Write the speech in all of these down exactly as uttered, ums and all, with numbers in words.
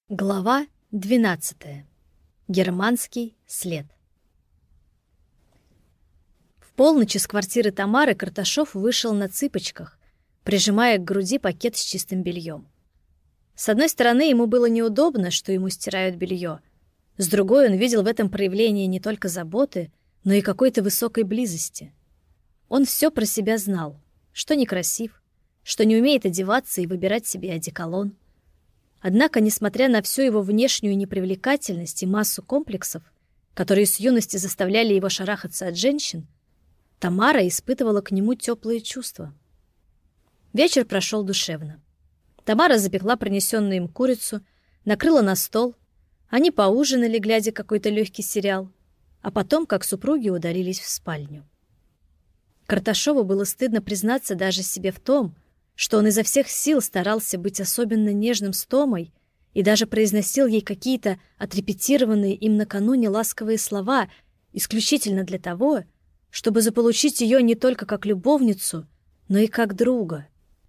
Глава двенадцатая. Германский след. В полночь из квартиры Тамары Карташов вышел на цыпочках, прижимая к груди пакет с чистым бельем. С одной стороны, ему было неудобно, что ему стирают белье. С другой, он видел в этом проявление не только заботы, но и какой-то высокой близости. Он все про себя знал, что некрасив, что не умеет одеваться и выбирать себе одеколон. Однако, несмотря на всю его внешнюю непривлекательность и массу комплексов, которые с юности заставляли его шарахаться от женщин, Тамара испытывала к нему теплые чувства. Вечер прошел душевно. Тамара запекла принесенную им курицу, накрыла на стол. Они поужинали, глядя какой-то легкий сериал, а потом, как супруги, удалились в спальню. Карташову было стыдно признаться даже себе в том, что он изо всех сил старался быть особенно нежным с Томой и даже произносил ей какие-то отрепетированные им накануне ласковые слова исключительно для того, чтобы заполучить ее не только как любовницу, но и как друга.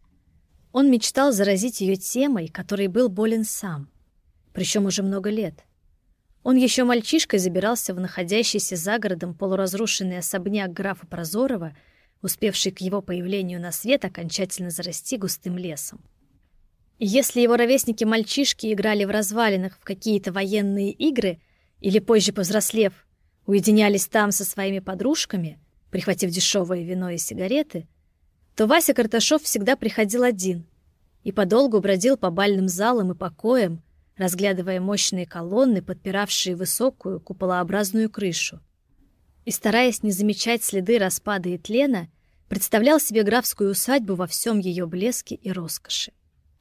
Он мечтал заразить ее темой, которой был болен сам, причем уже много лет. Он еще мальчишкой забирался в находящийся за городом полуразрушенный особняк графа Прозорова, успевший к его появлению на свет окончательно зарасти густым лесом. И если его ровесники-мальчишки играли в развалинах в какие-то военные игры или, позже повзрослев, уединялись там со своими подружками, прихватив дешевое вино и сигареты, то Вася Карташов всегда приходил один и подолгу бродил по бальным залам и покоям, разглядывая мощные колонны, подпиравшие высокую куполообразную крышу, и, стараясь не замечать следы распада и тлена, представлял себе графскую усадьбу во всем ее блеске и роскоши.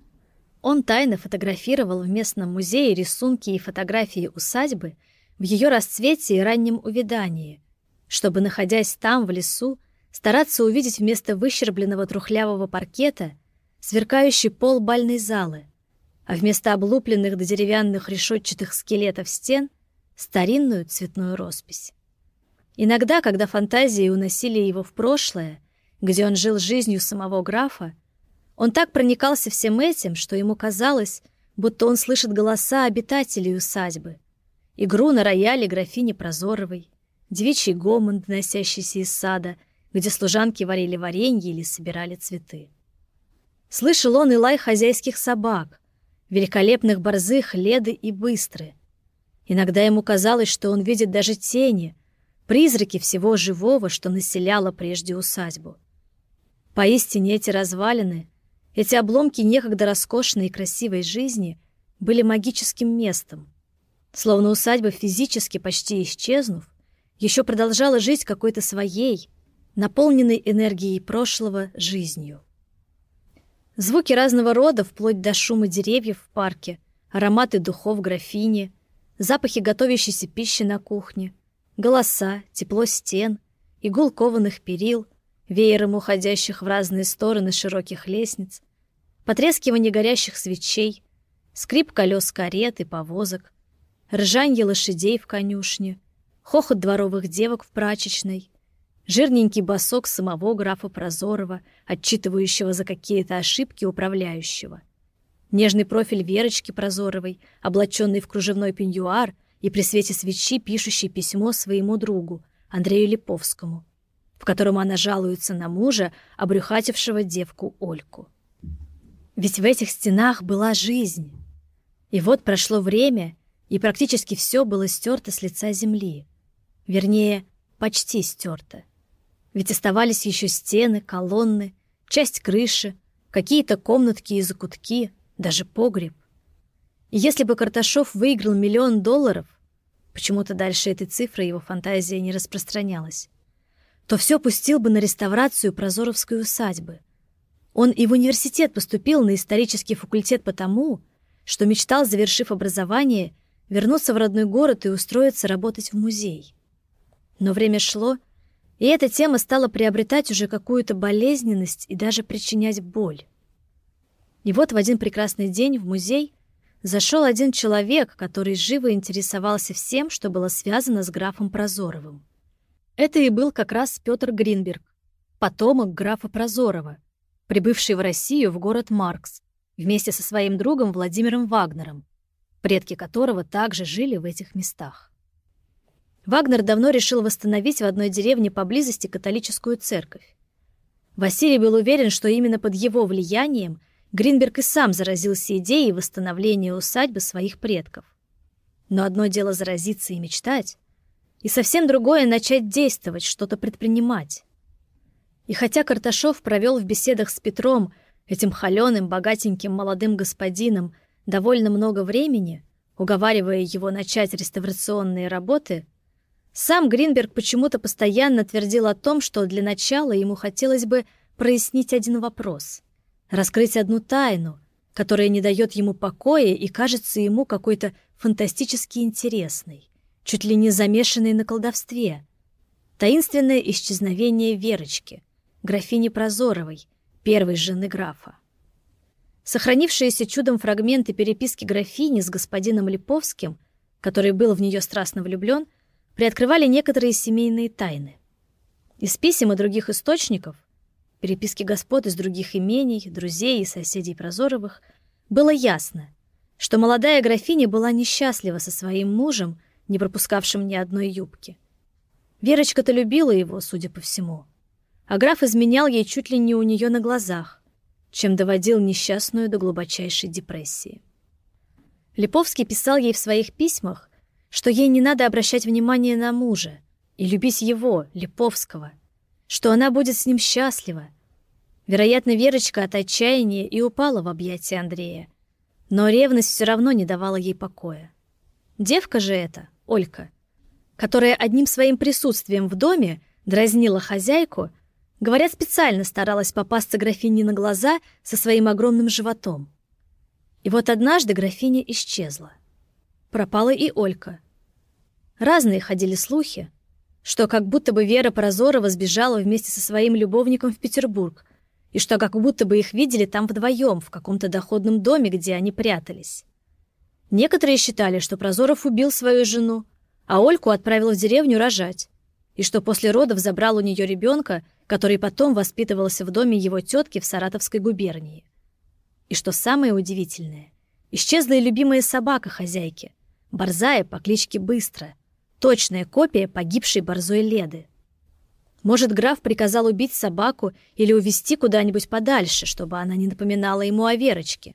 Он тайно фотографировал в местном музее рисунки и фотографии усадьбы в ее расцвете и раннем увядании, чтобы, находясь там, в лесу, стараться увидеть вместо выщербленного трухлявого паркета сверкающий пол бальной залы, а вместо облупленных до деревянных решетчатых скелетов стен — старинную цветную роспись. Иногда, когда фантазии уносили его в прошлое, где он жил жизнью самого графа, он так проникался всем этим, что ему казалось, будто он слышит голоса обитателей усадьбы, игру на рояле графини Прозоровой, девичий гомон, доносящийся из сада, где служанки варили варенье или собирали цветы. Слышал он и лай хозяйских собак, великолепных борзых Леды и Быстры. Иногда ему казалось, что он видит даже тени, призраки всего живого, что населяло прежде усадьбу. Поистине эти развалины, эти обломки некогда роскошной и красивой жизни были магическим местом. Словно усадьба, физически почти исчезнув, еще продолжала жить какой-то своей, наполненной энергией прошлого, жизнью. Звуки разного рода, вплоть до шума деревьев в парке, ароматы духов графини, запахи готовящейся пищи на кухне, голоса, тепло стен, и гул кованых перил, веером уходящих в разные стороны широких лестниц, потрескивание горящих свечей, скрип колес карет и повозок, ржанье лошадей в конюшне, хохот дворовых девок в прачечной, жирненький босок самого графа Прозорова, отчитывающего за какие-то ошибки управляющего, нежный профиль Верочки Прозоровой, облаченный в кружевной пеньюар и при свете свечи пишущий письмо своему другу, Андрею Липовскому, в котором она жалуется на мужа, обрюхатившего девку Ольку. Ведь в этих стенах была жизнь. И вот прошло время, и практически все было стерто с лица земли. Вернее, почти стерто. Ведь оставались еще стены, колонны, часть крыши, какие-то комнатки и закутки, даже погреб. И если бы Карташов выиграл миллион долларов, почему-то дальше этой цифры его фантазия не распространялась, то все пустил бы на реставрацию Прозоровской усадьбы. Он и в университет поступил на исторический факультет потому, что мечтал, завершив образование, вернуться в родной город и устроиться работать в музей. Но время шло, и эта тема стала приобретать уже какую-то болезненность и даже причинять боль. И вот в один прекрасный день в музей зашел один человек, который живо интересовался всем, что было связано с графом Прозоровым. Это и был как раз Петр Гринберг, потомок графа Прозорова, прибывший в Россию в город Маркс вместе со своим другом Владимиром Вагнером, предки которого также жили в этих местах. Вагнер давно решил восстановить в одной деревне поблизости католическую церковь. Василий был уверен, что именно под его влиянием Гринберг и сам заразился идеей восстановления усадьбы своих предков. Но одно дело заразиться и мечтать, и совсем другое — начать действовать, что-то предпринимать. И хотя Карташов провел в беседах с Петром, этим холеным, богатеньким молодым господином, довольно много времени, уговаривая его начать реставрационные работы, сам Гринберг почему-то постоянно твердил о том, что для начала ему хотелось бы прояснить один вопрос, раскрыть одну тайну, которая не дает ему покоя и кажется ему какой-то фантастически интересной, чуть ли не замешанной на колдовстве. Таинственное исчезновение Верочки, графини Прозоровой, первой жены графа. Сохранившиеся чудом фрагменты переписки графини с господином Липовским, который был в нее страстно влюблен, приоткрывали некоторые семейные тайны. Из писем и других источников, переписки господ из других имений, друзей и соседей Прозоровых, было ясно, что молодая графиня была несчастлива со своим мужем, не пропускавшим ни одной юбки. Верочка-то любила его, судя по всему, а граф изменял ей чуть ли не у нее на глазах, чем доводил несчастную до глубочайшей депрессии. Липовский писал ей в своих письмах, что ей не надо обращать внимание на мужа и любить его, Липовского, что она будет с ним счастлива. Вероятно, Верочка от отчаяния и упала в объятия Андрея, но ревность все равно не давала ей покоя. Девка же эта, Олька, которая одним своим присутствием в доме дразнила хозяйку, говорят, специально старалась попасться графине на глаза со своим огромным животом. И вот однажды графиня исчезла. Пропала и Олька. Разные ходили слухи, что как будто бы Вера Прозорова сбежала вместе со своим любовником в Петербург, и что как будто бы их видели там вдвоем в каком-то доходном доме, где они прятались. Некоторые считали, что Прозоров убил свою жену, а Ольку отправил в деревню рожать, и что после родов забрал у нее ребенка, который потом воспитывался в доме его тетки в Саратовской губернии. И что самое удивительное, исчезла и любимая собака хозяйки, борзая по кличке Быстро, точная копия погибшей борзой Леды. Может, граф приказал убить собаку или увезти куда-нибудь подальше, чтобы она не напоминала ему о Верочке.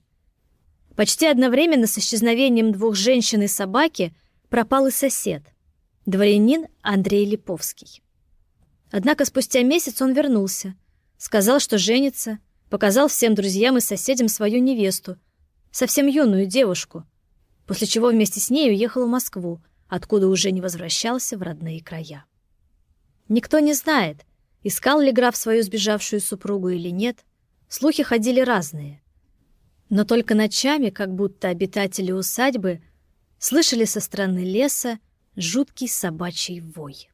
Почти одновременно с исчезновением двух женщин и собаки пропал и сосед, дворянин Андрей Липовский. Однако спустя месяц он вернулся, сказал, что женится, показал всем друзьям и соседям свою невесту, совсем юную девушку, после чего вместе с ней уехал в Москву, откуда уже не возвращался в родные края. Никто не знает, искал ли граф свою сбежавшую супругу или нет, слухи ходили разные. Но только ночами, как будто обитатели усадьбы, слышали со стороны леса жуткий собачий вой.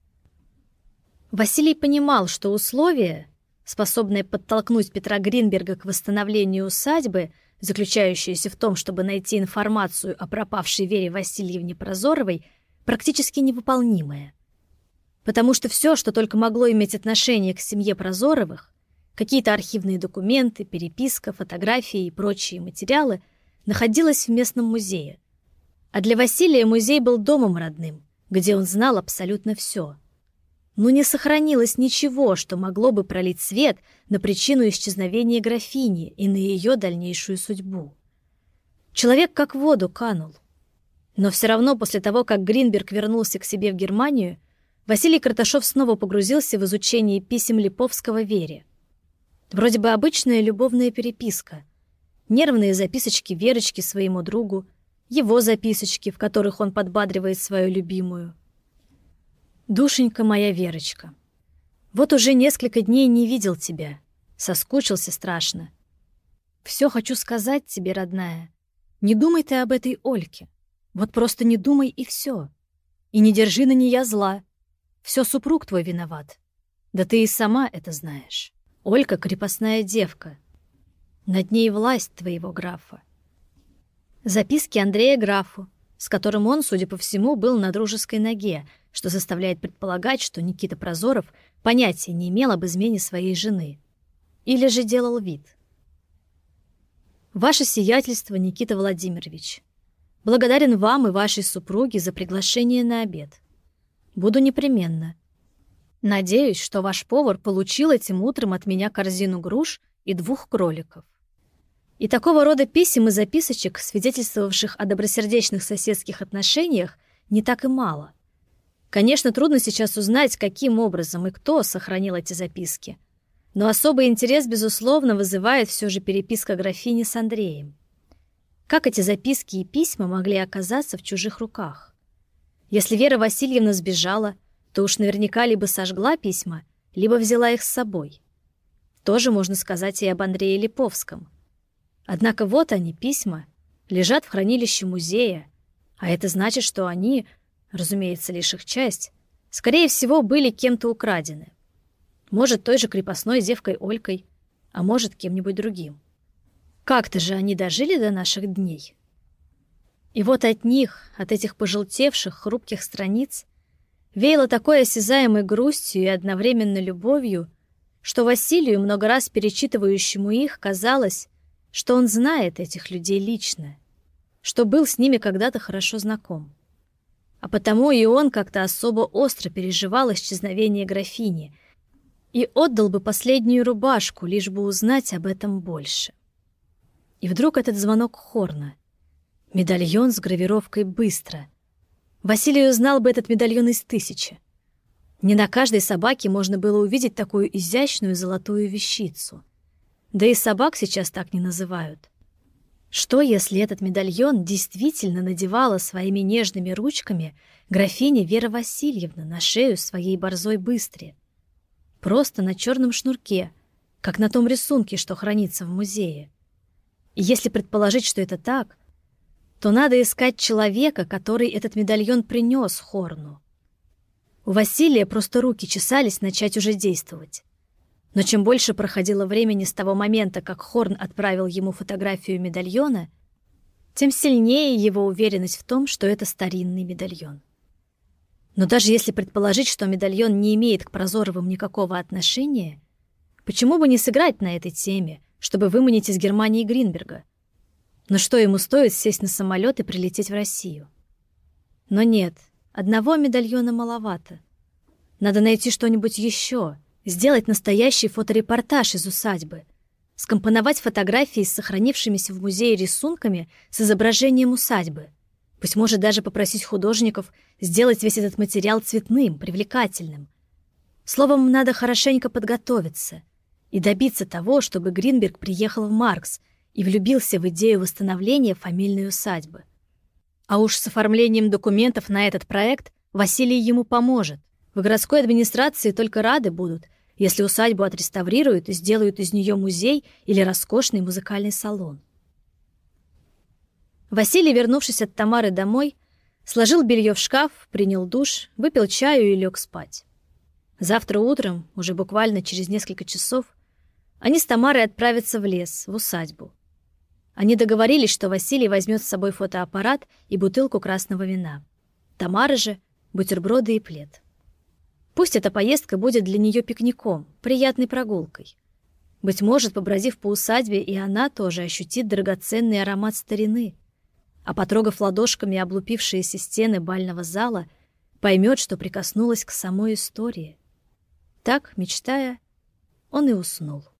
Василий понимал, что условия, способные подтолкнуть Петра Гринберга к восстановлению усадьбы, заключающиеся в том, чтобы найти информацию о пропавшей Вере Васильевне Прозоровой, практически невыполнимые. Потому что все, что только могло иметь отношение к семье Прозоровых, какие-то архивные документы, переписка, фотографии и прочие материалы, находилось в местном музее. А для Василия музей был домом родным, где он знал абсолютно все. Но не сохранилось ничего, что могло бы пролить свет на причину исчезновения графини и на ее дальнейшую судьбу. Человек как в воду канул. Но все равно после того, как Гринберг вернулся к себе в Германию, Василий Карташов снова погрузился в изучение писем Липовского Вере. Вроде бы обычная любовная переписка, нервные записочки Верочки своему другу, его записочки, в которых он подбадривает свою любимую. «Душенька моя Верочка, вот уже несколько дней не видел тебя, соскучился страшно. Все хочу сказать тебе, родная, не думай ты об этой Ольке, вот просто не думай и все. И не держи на нея зла, все супруг твой виноват, да ты и сама это знаешь. Олька — крепостная девка, над ней власть твоего графа». Записки Андрея графу, с которым он, судя по всему, был на дружеской ноге, что заставляет предполагать, что Никита Прозоров понятия не имел об измене своей жены. Или же делал вид. «Ваше сиятельство, Никита Владимирович, Благодарен вам и вашей супруге за приглашение на обед. Буду непременно. Надеюсь, что ваш повар получил этим утром от меня корзину груш и двух кроликов. И такого рода писем и записочек, свидетельствовавших о добросердечных соседских отношениях, не так и мало. Конечно, трудно сейчас узнать, каким образом и кто сохранил эти записки. Но особый интерес, безусловно, вызывает все же переписка графини с Андреем. Как эти записки и письма могли оказаться в чужих руках? Если Вера Васильевна сбежала, то уж наверняка либо сожгла письма, либо взяла их с собой. Тоже можно сказать и об Андрее Липовском. Однако вот они, письма, лежат в хранилище музея, а это значит, что они, разумеется, лишь их часть, скорее всего, были кем-то украдены. Может, той же крепостной девкой Олькой, а может, кем-нибудь другим. Как-то же они дожили до наших дней. И вот от них, от этих пожелтевших, хрупких страниц, веяло такой осязаемой грустью и одновременно любовью, что Василию, много раз перечитывающему их, казалось, что он знает этих людей лично, что был с ними когда-то хорошо знаком. А потому и он как-то особо остро переживал исчезновение графини и отдал бы последнюю рубашку, лишь бы узнать об этом больше. И вдруг этот звонок Хорна. Медальон с гравировкой «Быстро». Василий узнал бы этот медальон из тысячи. Не на каждой собаке можно было увидеть такую изящную золотую вещицу. Да и собак сейчас так не называют. Что, если этот медальон действительно надевала своими нежными ручками графиня Вера Васильевна на шею своей борзой Быстре? Просто на черном шнурке, как на том рисунке, что хранится в музее. И если предположить, что это так, то надо искать человека, который этот медальон принес Хорну. У Василия просто руки чесались начать уже действовать. Но чем больше проходило времени с того момента, как Хорн отправил ему фотографию медальона, тем сильнее его уверенность в том, что это старинный медальон. Но даже если предположить, что медальон не имеет к Прозоровым никакого отношения, почему бы не сыграть на этой теме, чтобы выманить из Германии Гринберга? Но что ему стоит сесть на самолет и прилететь в Россию? Но нет, одного медальона маловато. Надо найти что-нибудь еще, сделать настоящий фоторепортаж из усадьбы, скомпоновать фотографии с сохранившимися в музее рисунками с изображением усадьбы. Быть может, даже попросить художников сделать весь этот материал цветным, привлекательным. Словом, надо хорошенько подготовиться и добиться того, чтобы Гринберг приехал в Маркс и влюбился в идею восстановления фамильной усадьбы. А уж с оформлением документов на этот проект Василий ему поможет. В городской администрации только рады будут, если усадьбу отреставрируют и сделают из нее музей или роскошный музыкальный салон. Василий, вернувшись от Тамары домой, сложил белье в шкаф, принял душ, выпил чаю и лег спать. Завтра утром, уже буквально через несколько часов, они с Тамарой отправятся в лес, в усадьбу. Они договорились, что Василий возьмет с собой фотоаппарат и бутылку красного вина. Тамара же — бутерброды и плед. Пусть эта поездка будет для нее пикником, приятной прогулкой. Быть может, побродив по усадьбе, и она тоже ощутит драгоценный аромат старины, а, потрогав ладошками облупившиеся стены бального зала, поймет, что прикоснулась к самой истории. Так, мечтая, он и уснул.